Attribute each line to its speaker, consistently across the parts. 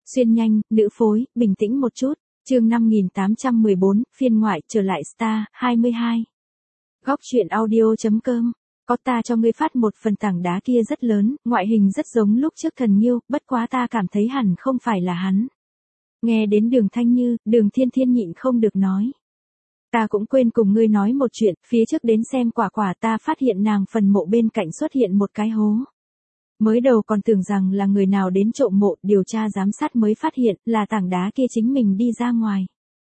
Speaker 1: Xuyên nhanh, nữ phối, bình tĩnh một chút. Chương 5814, phiên ngoại trở lại Star 22. Góc truyện audio.com. Có ta cho ngươi phát một phần tảng đá kia rất lớn, ngoại hình rất giống lúc trước Thần Nhiêu, bất quá ta cảm thấy hẳn không phải là hắn. Nghe đến Đường Thanh Như, Đường Thiên Thiên nhịn không được nói. Ta cũng quên cùng ngươi nói một chuyện, phía trước đến xem quả quả ta phát hiện nàng phần mộ bên cạnh xuất hiện một cái hố. Mới đầu còn tưởng rằng là người nào đến trộm mộ, điều tra giám sát mới phát hiện là tảng đá kia chính mình đi ra ngoài.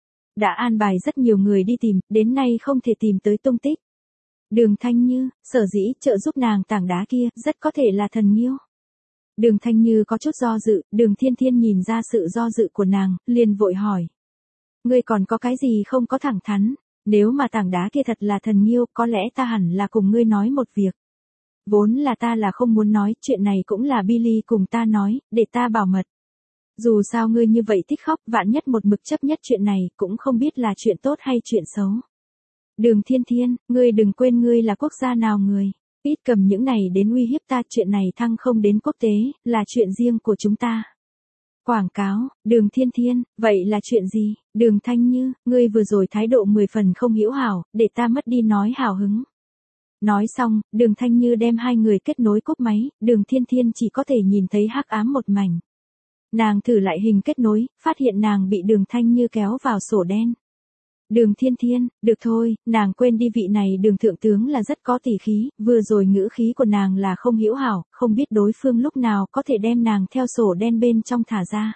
Speaker 1: Đã an bài rất nhiều người đi tìm, đến nay không thể tìm tới tung tích. Đường Thanh Như, sở dĩ trợ giúp nàng tảng đá kia, rất có thể là Thần Nhiêu. Đường Thanh Như có chút do dự, Đường Thiên Thiên nhìn ra sự do dự của nàng, liền vội hỏi. Ngươi còn có cái gì không có thẳng thắn, nếu mà tảng đá kia thật là Thần Nhiêu, có lẽ ta hẳn là cùng ngươi nói một việc. Vốn là ta là không muốn nói, chuyện này cũng là Billy cùng ta nói, để ta bảo mật. Dù sao ngươi như vậy thích khóc, vạn nhất một mực chấp nhất chuyện này, cũng không biết là chuyện tốt hay chuyện xấu. Đường Thiên Thiên, ngươi đừng quên ngươi là quốc gia nào người. Ít cầm những này đến uy hiếp ta, chuyện này thăng không đến quốc tế, là chuyện riêng của chúng ta. Quảng cáo, Đường Thiên Thiên, vậy là chuyện gì? Đường Thanh Như, ngươi vừa rồi thái độ 10 phần không hữu hảo, để ta mất đi nói hào hứng. Nói xong, Đường Thanh Như đem hai người kết nối cúp máy, Đường Thiên Thiên chỉ có thể nhìn thấy hắc ám một mảnh. Nàng thử lại hình kết nối, phát hiện nàng bị Đường Thanh Như kéo vào sổ đen. Đường Thiên Thiên, được thôi, nàng quên đi vị này Đường thượng tướng là rất có tỷ khí, vừa rồi ngữ khí của nàng là không hữu hảo, không biết đối phương lúc nào có thể đem nàng theo sổ đen bên trong thả ra.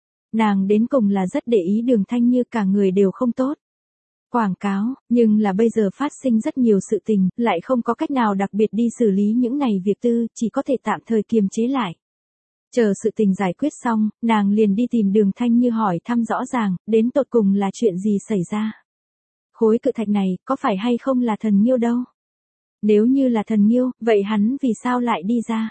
Speaker 1: Nàng đến cùng là rất để ý Đường Thanh Như, cả người đều không tốt. Quảng cáo, nhưng là bây giờ phát sinh rất nhiều sự tình, lại không có cách nào đặc biệt đi xử lý những này việc tư, chỉ có thể tạm thời kiềm chế lại. Chờ sự tình giải quyết xong, nàng liền đi tìm Đường Thanh Như hỏi thăm rõ ràng, đến tột cùng là chuyện gì xảy ra. Khối cự thạch này, có phải hay không là Thần Nhiêu đâu? Nếu như là Thần Nhiêu, vậy hắn vì sao lại đi ra?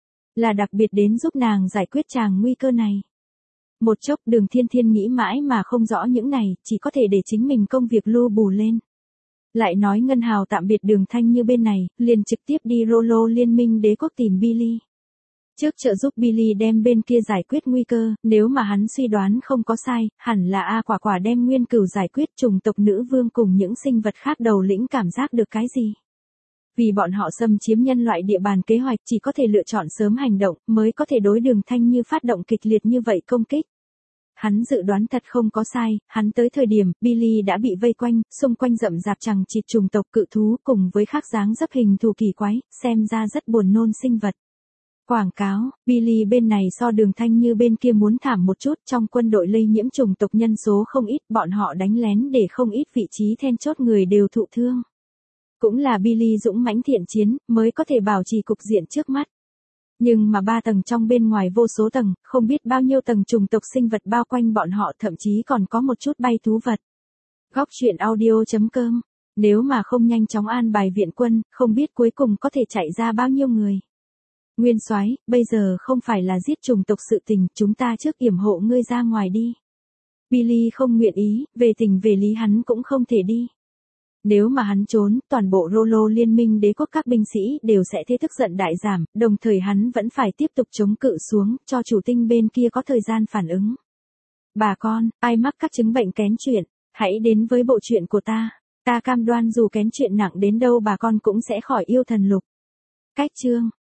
Speaker 1: Là đặc biệt đến giúp nàng giải quyết tràng nguy cơ này. Một chốc Đường Thiên Thiên nghĩ mãi mà không rõ những này, chỉ có thể để chính mình công việc lưu bù lên. Lại nói Ngân Hào tạm biệt Đường Thanh Như bên này, liền trực tiếp đi Rolo Liên minh Đế quốc tìm Billy. Trước trợ giúp Billy đem bên kia giải quyết nguy cơ, nếu mà hắn suy đoán không có sai, hẳn là A Quả Quả đem Nguyên Cửu giải quyết, chủng tộc nữ vương cùng những sinh vật khác đầu lĩnh cảm giác được cái gì. Vì bọn họ xâm chiếm nhân loại địa bàn kế hoạch, chỉ có thể lựa chọn sớm hành động, mới có thể đối Đường Thanh Như phát động kịch liệt như vậy công kích. Hắn dự đoán thật không có sai, hắn tới thời điểm, Billy đã bị vây quanh, xung quanh rậm rạp chằng chịt chủng tộc cự thú cùng với khác dáng dấp hình thù kỳ quái, xem ra rất buồn nôn sinh vật. Quảng cáo, Billy bên này so Đường Thanh Như bên kia muốn thảm một chút, trong quân đội lây nhiễm chủng tộc nhân số không ít, bọn họ đánh lén để không ít vị trí then chốt người đều thụ thương. Cũng là Billy dũng mãnh thiện chiến, mới có thể bảo trì cục diện trước mắt. Nhưng mà 3 tầng trong bên ngoài vô số tầng, không biết bao nhiêu tầng chủng tộc sinh vật bao quanh bọn họ, thậm chí còn có một chút bay thú vật. Góc truyện audio.com. Nếu mà không nhanh chóng an bài viện quân, không biết cuối cùng có thể chạy ra bao nhiêu người. Nguyên soái, bây giờ không phải là giết chủng tộc sự tình, chúng ta trước yểm hộ ngươi ra ngoài đi. Billy không nguyện ý, về tình về lý hắn cũng không thể đi. Nếu mà hắn trốn, toàn bộ Rolo Liên minh Đế quốc các binh sĩ đều sẽ thế tức giận đại giảm, đồng thời hắn vẫn phải tiếp tục chống cự xuống, cho chủ tinh bên kia có thời gian phản ứng. Bà con, ai mắc các chứng bệnh kén chuyện, hãy đến với bộ truyện của ta. Ta cam đoan dù kén chuyện nặng đến đâu bà con cũng sẽ khỏi yêu thần lục. Cách chương.